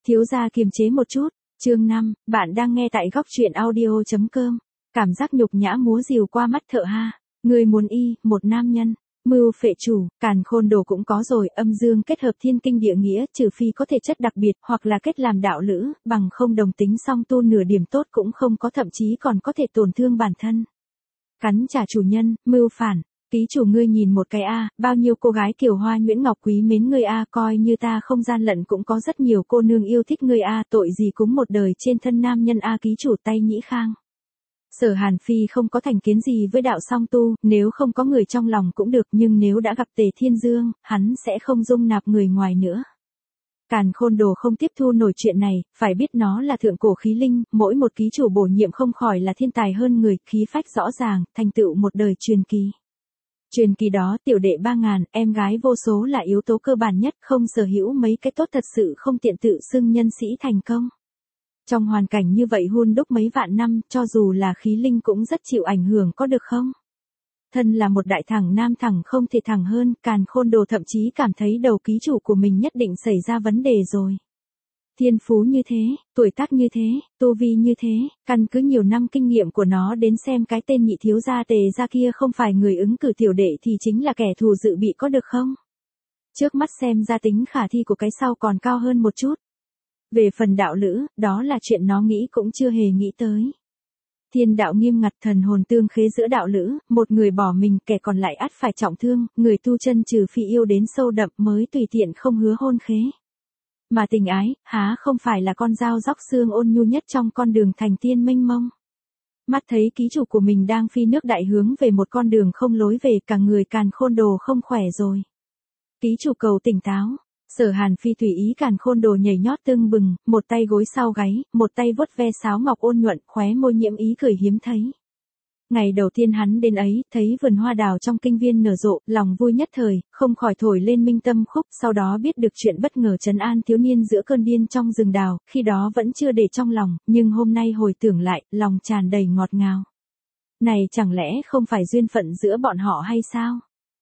Thiếu gia kiềm chế một chút. Chương 5, bạn đang nghe tại góc truyện audio.com. Cảm giác nhục nhã múa rìu qua mắt thợ ha. Người muốn một nam nhân. Mưu phệ chủ, càn khôn đồ cũng có rồi, âm dương kết hợp thiên kinh địa nghĩa, trừ phi có thể chất đặc biệt, hoặc là kết làm đạo lữ, bằng không đồng tính song tu nửa điểm tốt cũng không có, thậm chí còn có thể tổn thương bản thân. Cắn trả chủ nhân, mưu phản. Ký chủ ngươi nhìn một cái bao nhiêu cô gái kiều hoa nhuyễn ngọc quý mến ngươi coi như ta không gian lận cũng có rất nhiều cô nương yêu thích ngươi tội gì cúng một đời trên thân nam nhân ký chủ tay nhĩ khang. Sở Hàn Phi không có thành kiến gì với đạo song tu, nếu không có người trong lòng cũng được, nhưng nếu đã gặp Tề Thiên Dương, hắn sẽ không dung nạp người ngoài nữa. Càn khôn đồ không tiếp thu nổi chuyện này, phải biết nó là thượng cổ khí linh, mỗi một ký chủ bổ nhiệm không khỏi là thiên tài hơn người, khí phách rõ ràng, thành tựu một đời truyền kỳ. Truyền kỳ đó tiểu đệ 3000, em gái vô số là yếu tố cơ bản nhất, không sở hữu mấy cái tốt thật sự không tiện tự xưng nhân sĩ thành công. Trong hoàn cảnh như vậy hun đúc mấy vạn năm, cho dù là khí linh cũng rất chịu ảnh hưởng, có được không? Thân là một đại thẳng nam thẳng không thể thẳng hơn, càn khôn đồ thậm chí cảm thấy đầu ký chủ của mình nhất định xảy ra vấn đề rồi. Thiên phú như thế, tuổi tác như thế, tu vi như thế, căn cứ nhiều năm kinh nghiệm của nó đến xem cái tên nhị thiếu gia Tề gia kia không phải người ứng cử tiểu đệ thì chính là kẻ thù dự bị, có được không? Trước mắt xem ra tính khả thi của cái sau còn cao hơn một chút. Về phần đạo lữ, đó là chuyện nó nghĩ cũng chưa hề nghĩ tới. Thiên đạo nghiêm ngặt, thần hồn tương khế giữa đạo lữ, một người bỏ mình, kẻ còn lại ắt phải trọng thương, người tu chân trừ phi yêu đến sâu đậm mới tùy tiện không hứa hôn khế. Mà tình ái, há không phải là con dao róc xương ôn nhu nhất trong con đường thành tiên mênh mông. Mắt thấy ký chủ của mình đang phi nước đại hướng về một con đường không lối về, cả người càn khôn đồ không khỏe rồi. Ký chủ cầu tỉnh táo. Sở Hàn Phi tùy ý càn khôn đồ nhảy nhót tưng bừng, một tay gối sau gáy, một tay vuốt ve sáo ngọc ôn nhuận, khóe môi nhiễm ý cười hiếm thấy. Ngày đầu tiên hắn đến ấy, thấy vườn hoa đào trong kinh viên nở rộ, lòng vui nhất thời, không khỏi thổi lên minh tâm khúc, sau đó biết được chuyện bất ngờ trấn an thiếu niên giữa cơn điên trong rừng đào, khi đó vẫn chưa để trong lòng, nhưng hôm nay hồi tưởng lại, lòng tràn đầy ngọt ngào. Này chẳng lẽ không phải duyên phận giữa bọn họ hay sao?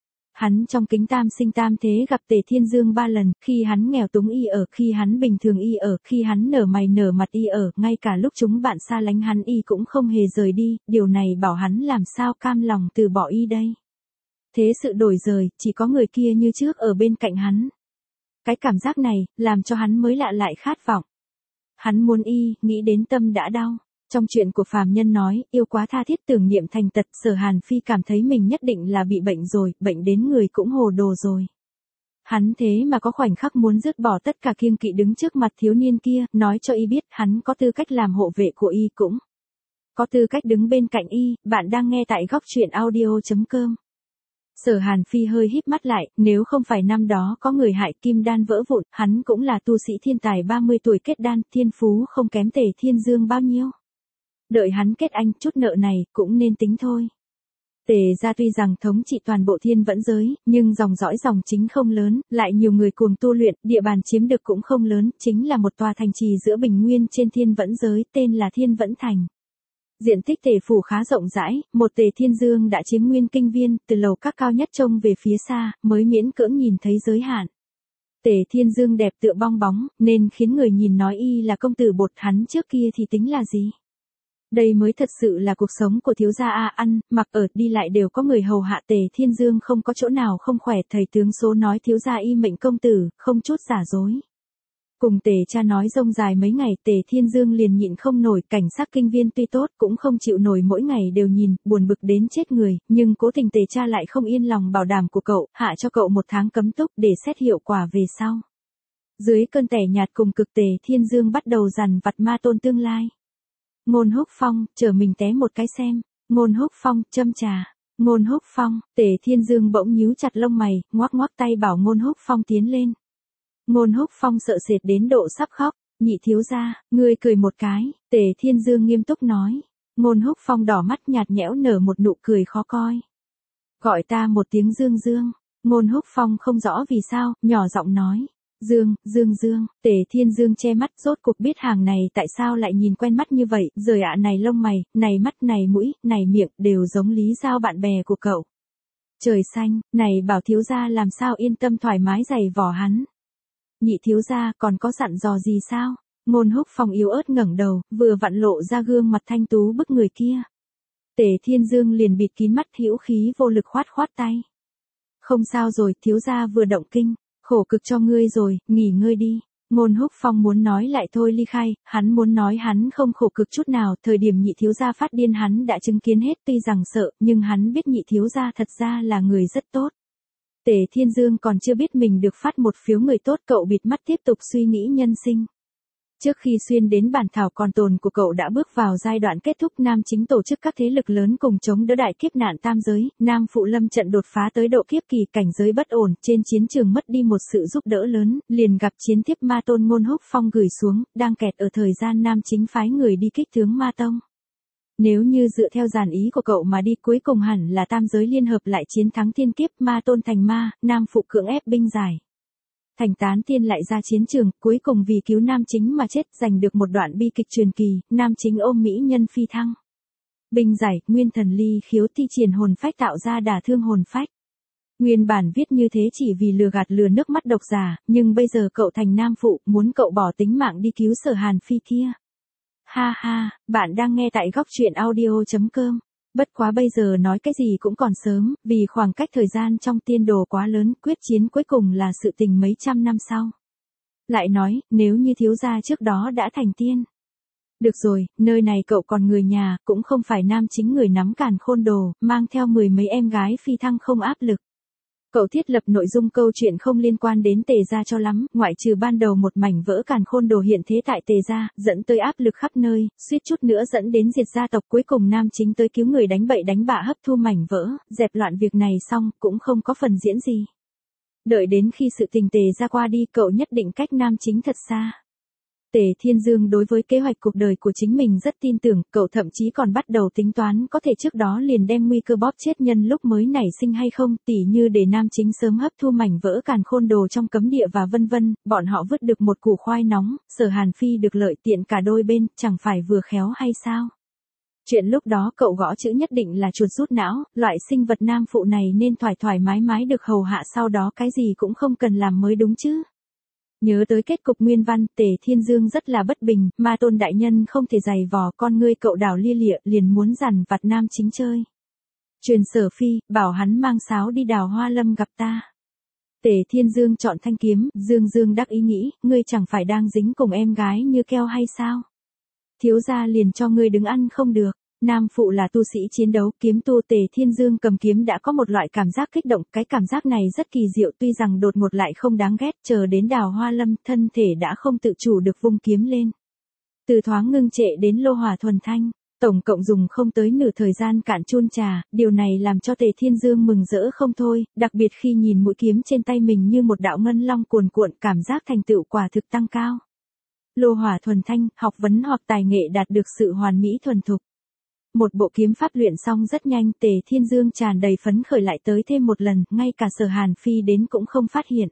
Hắn trong kính tam sinh tam thế gặp Tề Thiên Dương 3 lần, khi hắn nghèo túng y ở, khi hắn bình thường y ở, khi hắn nở mày nở mặt y ở, ngay cả lúc chúng bạn xa lánh hắn y cũng không hề rời đi, điều này bảo hắn làm sao cam lòng từ bỏ y đây. Thế sự đổi rời, chỉ có người kia như trước ở bên cạnh hắn. Cái cảm giác này, làm cho hắn mới lạ lại khát vọng. Hắn muốn y, nghĩ đến tâm đã đau. Trong chuyện của phàm nhân nói, yêu quá tha thiết tưởng niệm thành tật, Sở Hàn Phi cảm thấy mình nhất định là bị bệnh rồi, bệnh đến người cũng hồ đồ rồi. Hắn thế mà có khoảnh khắc muốn dứt bỏ tất cả kiêng kỵ đứng trước mặt thiếu niên kia, nói cho y biết hắn có tư cách làm hộ vệ của y cũng có tư cách đứng bên cạnh y. Bạn đang nghe tại góc truyện audio.com. Sở Hàn Phi hơi híp mắt lại, nếu không phải năm đó có người hại kim đan vỡ vụn, hắn cũng là tu sĩ thiên tài 30 tuổi kết đan, thiên phú không kém Tề Thiên Dương bao nhiêu. Đợi hắn kết anh, chút nợ này, cũng nên tính thôi. Tề gia tuy rằng thống trị toàn bộ thiên vẫn giới, nhưng dòng dõi dòng chính không lớn, lại nhiều người cuồng tu luyện, địa bàn chiếm được cũng không lớn, chính là một tòa thành trì giữa bình nguyên trên thiên vẫn giới, tên là Thiên Vẫn Thành. Diện tích tề phủ khá rộng rãi, một Tề Thiên Dương đã chiếm nguyên kinh viên, từ lầu các cao nhất trông về phía xa, mới miễn cưỡng nhìn thấy giới hạn. Tề Thiên Dương đẹp tựa bong bóng, nên khiến người nhìn nói y là công tử bột, hắn trước kia thì tính là gì? Đây mới thật sự là cuộc sống của thiếu gia ăn, mặc ở, đi lại đều có người hầu hạ. Tề Thiên Dương không có chỗ nào không khỏe, thầy tướng số nói thiếu gia y mệnh công tử, không chút giả dối. Cùng Tề cha nói rông dài mấy ngày, Tề Thiên Dương liền nhịn không nổi, cảnh sát kinh viên tuy tốt cũng không chịu nổi mỗi ngày đều nhìn, buồn bực đến chết người, nhưng cố tình Tề cha lại không yên lòng bảo đảm của cậu, hạ cho cậu 1 tháng cấm túc để xét hiệu quả về sau. Dưới cơn tẻ nhạt cùng cực, Tề Thiên Dương bắt đầu dằn vặt ma tôn tương lai. Ngôn Húc Phong, chờ mình té một cái xem. Ngôn Húc Phong, châm trà. Ngôn Húc Phong, Tề Thiên Dương bỗng nhíu chặt lông mày, ngoắc ngoắc tay bảo Ngôn Húc Phong tiến lên. Ngôn Húc Phong sợ sệt đến độ sắp khóc. Nhị thiếu gia, ngươi cười một cái. Tề Thiên Dương nghiêm túc nói. Ngôn Húc Phong đỏ mắt nhạt nhẽo nở một nụ cười khó coi. Gọi ta một tiếng Dương Dương. Ngôn Húc Phong không rõ vì sao, nhỏ giọng nói. Dương, Tề Thiên Dương che mắt, rốt cuộc biết hàng này tại sao lại nhìn quen mắt như vậy, rời này lông mày, này mắt, này mũi, này miệng, đều giống Lý Giao bạn bè của cậu. Trời xanh, này bảo thiếu gia làm sao yên tâm thoải mái giày vò hắn. nhị thiếu gia còn có dặn dò gì sao? Ngôn Húc Phong yếu ớt ngẩng đầu, vừa vặn lộ ra gương mặt thanh tú bức người kia. Tề Thiên Dương liền bịt kín mắt hữu khí vô lực khoát khoát tay. Không sao rồi, thiếu gia vừa động kinh, khổ cực cho ngươi rồi, nghỉ ngơi đi. Ngôn Húc Phong muốn nói lại thôi ly khai, hắn muốn nói hắn không khổ cực chút nào, thời điểm nhị thiếu gia phát điên hắn đã chứng kiến hết tuy rằng sợ, nhưng hắn biết nhị thiếu gia thật ra là người rất tốt. Tề Thiên Dương còn chưa biết mình được phát một phiếu người tốt, cậu bịt mắt tiếp tục suy nghĩ nhân sinh. Trước khi xuyên đến bản thảo còn tồn của cậu đã bước vào giai đoạn kết thúc, nam chính tổ chức các thế lực lớn cùng chống đỡ đại kiếp nạn tam giới, nam phụ lâm trận đột phá tới độ kiếp kỳ, cảnh giới bất ổn, trên chiến trường mất đi một sự giúp đỡ lớn, liền gặp chiến thiếp ma tôn Ngôn Húc Phong gửi xuống, đang kẹt ở thời gian nam chính phái người đi kích tướng ma tông. Nếu như dựa theo dàn ý của cậu mà đi, cuối cùng hẳn là tam giới liên hợp lại chiến thắng thiên kiếp, ma tôn thành ma, nam phụ cưỡng ép binh giải. Thành tán tiên lại ra chiến trường, cuối cùng vì cứu nam chính mà chết, giành được một đoạn bi kịch truyền kỳ, nam chính ôm mỹ nhân phi thăng. Binh giải, nguyên thần ly khiếu thi triển hồn phách tạo ra đả thương hồn phách. Nguyên bản viết như thế chỉ vì lừa gạt lừa nước mắt độc giả, nhưng bây giờ cậu thành nam phụ, muốn cậu bỏ tính mạng đi cứu Sở Hàn Phi kia. Ha ha, bạn đang nghe tại góc truyện audio.com. Bất quá bây giờ nói cái gì cũng còn sớm, vì khoảng cách thời gian trong tiên đồ quá lớn, quyết chiến cuối cùng là sự tình mấy trăm năm sau. Lại nói, nếu như thiếu gia trước đó đã thành tiên. Được rồi, nơi này cậu còn người nhà, cũng không phải nam chính người nắm càn khôn đồ, mang theo 10 mấy em gái phi thăng không áp lực. Cậu thiết lập nội dung câu chuyện không liên quan đến Tề gia cho lắm, ngoại trừ ban đầu một mảnh vỡ càn khôn đồ hiện thế tại Tề gia, dẫn tới áp lực khắp nơi, suýt chút nữa dẫn đến diệt gia tộc, cuối cùng nam chính tới cứu người đánh bậy đánh bạ hấp thu mảnh vỡ, dẹp loạn việc này xong, cũng không có phần diễn gì. Đợi đến khi sự tình Tề gia qua đi, cậu nhất định cách nam chính thật xa. Tề Thiên Dương đối với kế hoạch cuộc đời của chính mình rất tin tưởng, cậu thậm chí còn bắt đầu tính toán có thể trước đó liền đem nguy cơ bóp chết nhân lúc mới nảy sinh hay không, tỉ như để nam chính sớm hấp thu mảnh vỡ càn khôn đồ trong cấm địa và vân vân, bọn họ vứt được một củ khoai nóng, Sở Hàn Phi được lợi tiện cả đôi bên, chẳng phải vừa khéo hay sao? Chuyện lúc đó cậu gõ chữ nhất định là chuột rút não, loại sinh vật nam phụ này nên thoải mái được hầu hạ, sau đó cái gì cũng không cần làm mới đúng chứ. Nhớ tới kết cục nguyên văn, Tề Thiên Dương rất là bất bình, ma tôn đại nhân không thể giày vò, con ngươi cậu đảo lia lịa, liền muốn dằn vặt nam chính chơi. Truyền Sở Phi, bảo hắn mang sáo đi Đào Hoa Lâm gặp ta. Tề Thiên Dương chọn thanh kiếm, Dương đắc ý nghĩ, ngươi chẳng phải đang dính cùng em gái như keo hay sao? Thiếu gia liền cho ngươi đứng ăn không được. Nam phụ là tu sĩ chiến đấu, kiếm tu, Tề Thiên Dương cầm kiếm đã có một loại cảm giác kích động, cái cảm giác này rất kỳ diệu, tuy rằng đột ngột lại không đáng ghét, chờ đến Đào Hoa Lâm, thân thể đã không tự chủ được vung kiếm lên. Từ thoáng ngưng trệ đến lô hỏa thuần thanh, tổng cộng dùng không tới nửa thời gian cạn chun trà, điều này làm cho Tề Thiên Dương mừng rỡ không thôi, đặc biệt khi nhìn mũi kiếm trên tay mình như một đạo ngân long cuồn cuộn, cảm giác thành tựu quả thực tăng cao. Lô hỏa thuần thanh, học vấn hoặc tài nghệ đạt được sự hoàn mỹ thuần thục. Một bộ kiếm pháp luyện xong rất nhanh, Tề Thiên Dương tràn đầy phấn khởi lại tới thêm một lần, ngay cả Sở Hàn Phi đến cũng không phát hiện.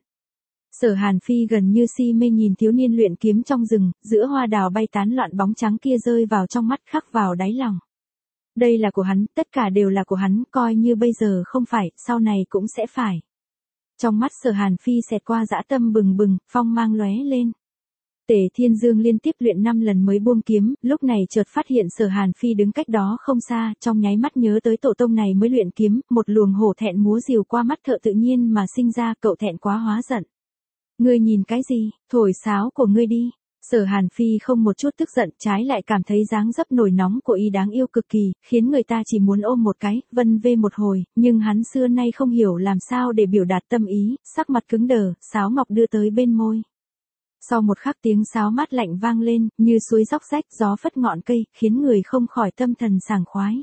Sở Hàn Phi gần như si mê nhìn thiếu niên luyện kiếm trong rừng, giữa hoa đào bay tán loạn bóng trắng kia rơi vào trong mắt, khắc vào đáy lòng. Đây là của hắn, tất cả đều là của hắn, coi như bây giờ không phải, sau này cũng sẽ phải. Trong mắt Sở Hàn Phi xẹt qua dã tâm bừng bừng, phong mang lóe lên. Tề Thiên Dương liên tiếp luyện 5 lần mới buông kiếm, lúc này chợt phát hiện Sở Hàn Phi đứng cách đó không xa, trong nháy mắt nhớ tới tổ tông này mới luyện kiếm, một luồng hổ thẹn múa rìu qua mắt thợ tự nhiên mà sinh ra, cậu thẹn quá hóa giận. Ngươi nhìn cái gì, thổi sáo của ngươi đi. Sở Hàn Phi không một chút tức giận, trái lại cảm thấy dáng dấp nổi nóng của y đáng yêu cực kỳ, khiến người ta chỉ muốn ôm một cái, vân vê một hồi, nhưng hắn xưa nay không hiểu làm sao để biểu đạt tâm ý, sắc mặt cứng đờ, sáo ngọc đưa tới bên môi. Sau một khắc tiếng sáo mát lạnh vang lên, như suối róc rách, gió phất ngọn cây, khiến người không khỏi tâm thần sảng khoái.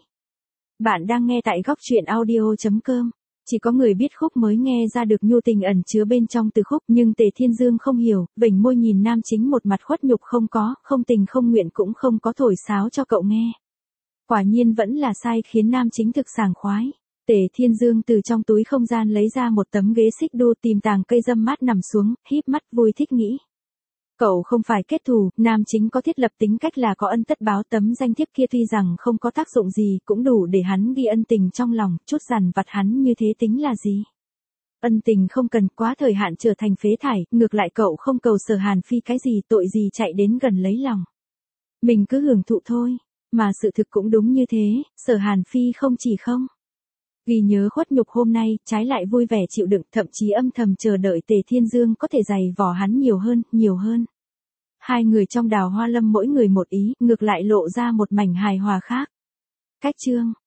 Bạn đang nghe tại góc truyện audio.com. Chỉ có người biết khúc mới nghe ra được nhu tình ẩn chứa bên trong từ khúc, nhưng Tề Thiên Dương không hiểu, vểnh môi nhìn nam chính một mặt khuất nhục, không có, không tình không nguyện cũng không có thổi sáo cho cậu nghe. Quả nhiên vẫn là sai, khiến nam chính thực sảng khoái. Tề Thiên Dương từ trong túi không gian lấy ra một tấm ghế xích đu, tìm tàng cây dâm mát nằm xuống, híp mắt vui thích nghĩ. Cậu không phải kết thù, nam chính có thiết lập tính cách là có ân tất báo, tấm danh thiếp kia tuy rằng không có tác dụng gì, cũng đủ để hắn ghi ân tình trong lòng, chút dằn vặt hắn như thế tính là gì. Ân tình không cần quá thời hạn trở thành phế thải, ngược lại cậu không cầu Sở Hàn Phi cái gì, tội gì chạy đến gần lấy lòng. Mình cứ hưởng thụ thôi, mà sự thực cũng đúng như thế, Sở Hàn Phi không chỉ không vì nhớ khuất nhục hôm nay, trái lại vui vẻ chịu đựng, thậm chí âm thầm chờ đợi Tề Thiên Dương có thể giày vò hắn nhiều hơn, nhiều hơn. Hai người trong Đào Hoa Lâm mỗi người một ý, ngược lại lộ ra một mảnh hài hòa khác. Cách chương